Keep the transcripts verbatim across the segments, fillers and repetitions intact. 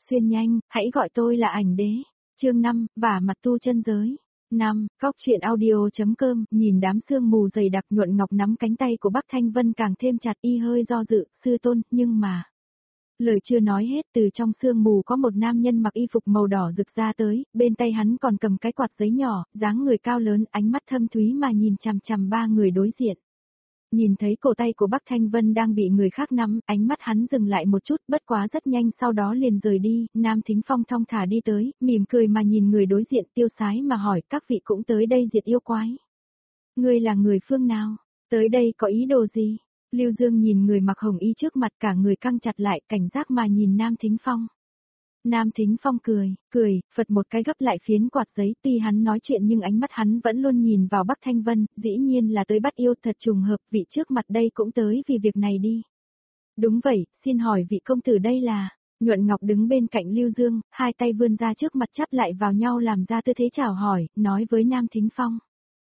Xuyên nhanh, hãy gọi tôi là ảnh đế. Chương năm, vả mặt tu chân giới. năm, Cóc truyện audio.com, nhìn đám sương mù dày đặc nhuận ngọc nắm cánh tay của Bắc Thanh Vân càng thêm chặt y hơi do dự, sư tôn, nhưng mà... Lời chưa nói hết từ trong sương mù có một nam nhân mặc y phục màu đỏ rực ra tới, bên tay hắn còn cầm cái quạt giấy nhỏ, dáng người cao lớn, ánh mắt thâm thúy mà nhìn chằm chằm ba người đối diện. Nhìn thấy cổ tay của Bắc Thanh Vân đang bị người khác nắm, ánh mắt hắn dừng lại một chút, bất quá rất nhanh sau đó liền rời đi, Nam Thính Phong thong thả đi tới, mỉm cười mà nhìn người đối diện tiêu sái mà hỏi các vị cũng tới đây diệt yêu quái. Ngươi là người phương nào? Tới đây có ý đồ gì? Lưu Dương nhìn người mặc hồng y trước mặt cả người căng chặt lại, cảnh giác mà nhìn Nam Thính Phong. Nam Thính Phong cười, cười, phật một cái gấp lại phiến quạt giấy, tuy hắn nói chuyện nhưng ánh mắt hắn vẫn luôn nhìn vào Bắc Thanh Vân, dĩ nhiên là tới bắt yêu, thật trùng hợp, vị trước mặt đây cũng tới vì việc này đi. Đúng vậy, xin hỏi vị công tử đây là... Nhuận Ngọc đứng bên cạnh Lưu Dương, hai tay vươn ra trước mặt chắp lại vào nhau làm ra tư thế chào hỏi, nói với Nam Thính Phong.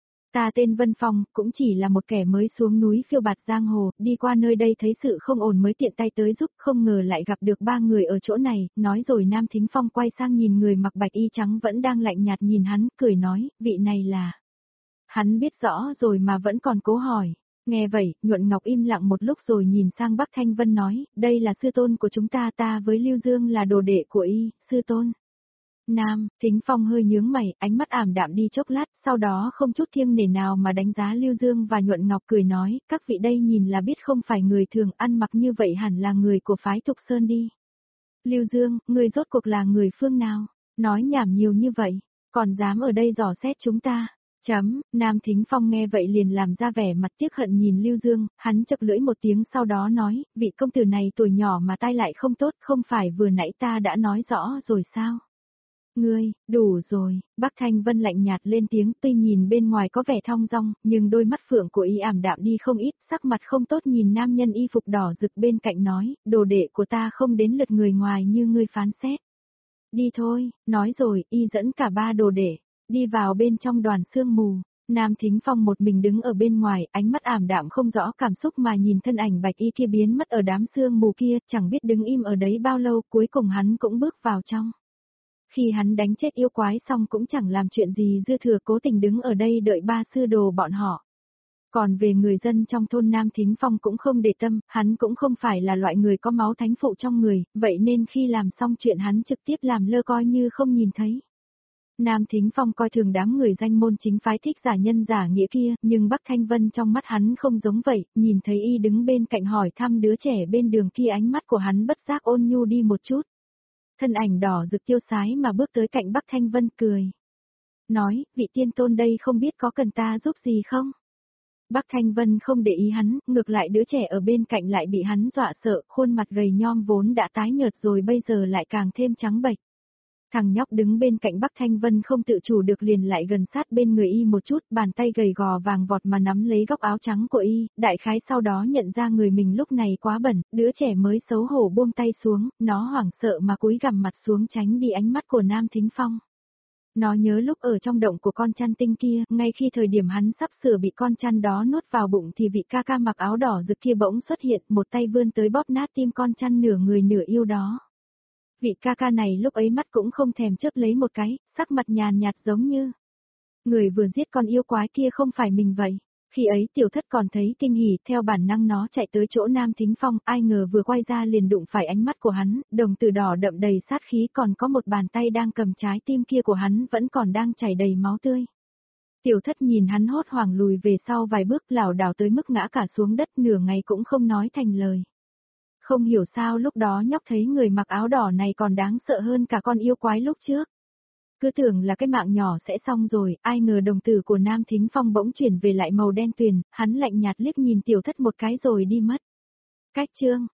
Ta tên Vân Phong, cũng chỉ là một kẻ mới xuống núi phiêu bạt giang hồ, đi qua nơi đây thấy sự không ổn mới tiện tay tới giúp, không ngờ lại gặp được ba người ở chỗ này, nói rồi Nam Thính Phong quay sang nhìn người mặc bạch y trắng vẫn đang lạnh nhạt nhìn hắn, cười nói, vị này là... Hắn biết rõ rồi mà vẫn còn cố hỏi. Nghe vậy, Nhuận Ngọc im lặng một lúc rồi nhìn sang Bắc Thanh Vân nói, đây là sư tôn của chúng ta, ta với Lưu Dương là đồ đệ của y, sư tôn. Nam, Thính Phong hơi nhướng mày, ánh mắt ảm đạm đi chốc lát, sau đó không chút thiêng nể nào mà đánh giá Lưu Dương và Nhuận Ngọc cười nói, các vị đây nhìn là biết không phải người thường, ăn mặc như vậy hẳn là người của phái Thục Sơn đi. Lưu Dương, người rốt cuộc là người phương nào? Nói nhảm nhiều như vậy, còn dám ở đây dò xét chúng ta. Chấm, Nam Thính Phong nghe vậy liền làm ra vẻ mặt tiếc hận nhìn Lưu Dương, hắn chập lưỡi một tiếng sau đó nói, vị công tử này tuổi nhỏ mà tai lại không tốt, không phải vừa nãy ta đã nói rõ rồi sao? Ngươi, đủ rồi, Bắc Thanh Vân lạnh nhạt lên tiếng, tuy nhìn bên ngoài có vẻ thong dong, nhưng đôi mắt phượng của y ảm đạm đi không ít, sắc mặt không tốt nhìn nam nhân y phục đỏ rực bên cạnh nói, đồ đệ của ta không đến lượt người ngoài như ngươi phán xét. Đi thôi, nói rồi, y dẫn cả ba đồ đệ, đi vào bên trong đoàn sương mù. Nam Thính Phong một mình đứng ở bên ngoài, ánh mắt ảm đạm không rõ cảm xúc mà nhìn thân ảnh bạch y kia biến mất ở đám sương mù kia, chẳng biết đứng im ở đấy bao lâu, cuối cùng hắn cũng bước vào trong. Khi hắn đánh chết yêu quái xong cũng chẳng làm chuyện gì dư thừa, cố tình đứng ở đây đợi ba sư đồ bọn họ. Còn về người dân trong thôn Nam Thính Phong cũng không để tâm, hắn cũng không phải là loại người có máu thánh phụ trong người, vậy nên khi làm xong chuyện hắn trực tiếp làm lơ coi như không nhìn thấy. Nam Thính Phong coi thường đám người danh môn chính phái thích giả nhân giả nghĩa kia, nhưng Bắc Thanh Vân trong mắt hắn không giống vậy, nhìn thấy y đứng bên cạnh hỏi thăm đứa trẻ bên đường kia, ánh mắt của hắn bất giác ôn nhu đi một chút. Thân ảnh đỏ rực tiêu sái mà bước tới cạnh Bắc Thanh Vân cười. Nói, vị tiên tôn đây không biết có cần ta giúp gì không? Bắc Thanh Vân không để ý hắn, ngược lại đứa trẻ ở bên cạnh lại bị hắn dọa sợ, khuôn mặt gầy nhom vốn đã tái nhợt rồi bây giờ lại càng thêm trắng bệch. Thằng nhóc đứng bên cạnh Bắc Thanh Vân không tự chủ được liền lại gần sát bên người y một chút, bàn tay gầy gò vàng vọt mà nắm lấy góc áo trắng của y, đại khái sau đó nhận ra người mình lúc này quá bẩn, đứa trẻ mới xấu hổ buông tay xuống, nó hoảng sợ mà cúi gằm mặt xuống tránh đi ánh mắt của Nam Thính Phong. Nó nhớ lúc ở trong động của con chăn tinh kia, ngay khi thời điểm hắn sắp sửa bị con chăn đó nuốt vào bụng thì vị ca ca mặc áo đỏ rực kia bỗng xuất hiện, một tay vươn tới bóp nát tim con chăn nửa người nửa yêu đó. Vị ca ca này lúc ấy mắt cũng không thèm chớp lấy một cái, sắc mặt nhàn nhạt giống như người vừa giết con yêu quái kia không phải mình vậy. Khi ấy tiểu thất còn thấy kinh hỉ, theo bản năng nó chạy tới chỗ Nam Thính Phong, ai ngờ vừa quay ra liền đụng phải ánh mắt của hắn, đồng tử đỏ đậm đầy sát khí, còn có một bàn tay đang cầm trái tim kia của hắn vẫn còn đang chảy đầy máu tươi. Tiểu thất nhìn hắn hốt hoảng lùi về sau vài bước, lảo đảo tới mức ngã cả xuống đất, nửa ngày cũng không nói thành lời. Không hiểu sao lúc đó nhóc thấy người mặc áo đỏ này còn đáng sợ hơn cả con yêu quái lúc trước. Cứ tưởng là cái mạng nhỏ sẽ xong rồi, ai ngờ đồng tử của Nam Thính Phong bỗng chuyển về lại màu đen tuyền, hắn lạnh nhạt liếc nhìn tiểu thất một cái rồi đi mất. Cách chương,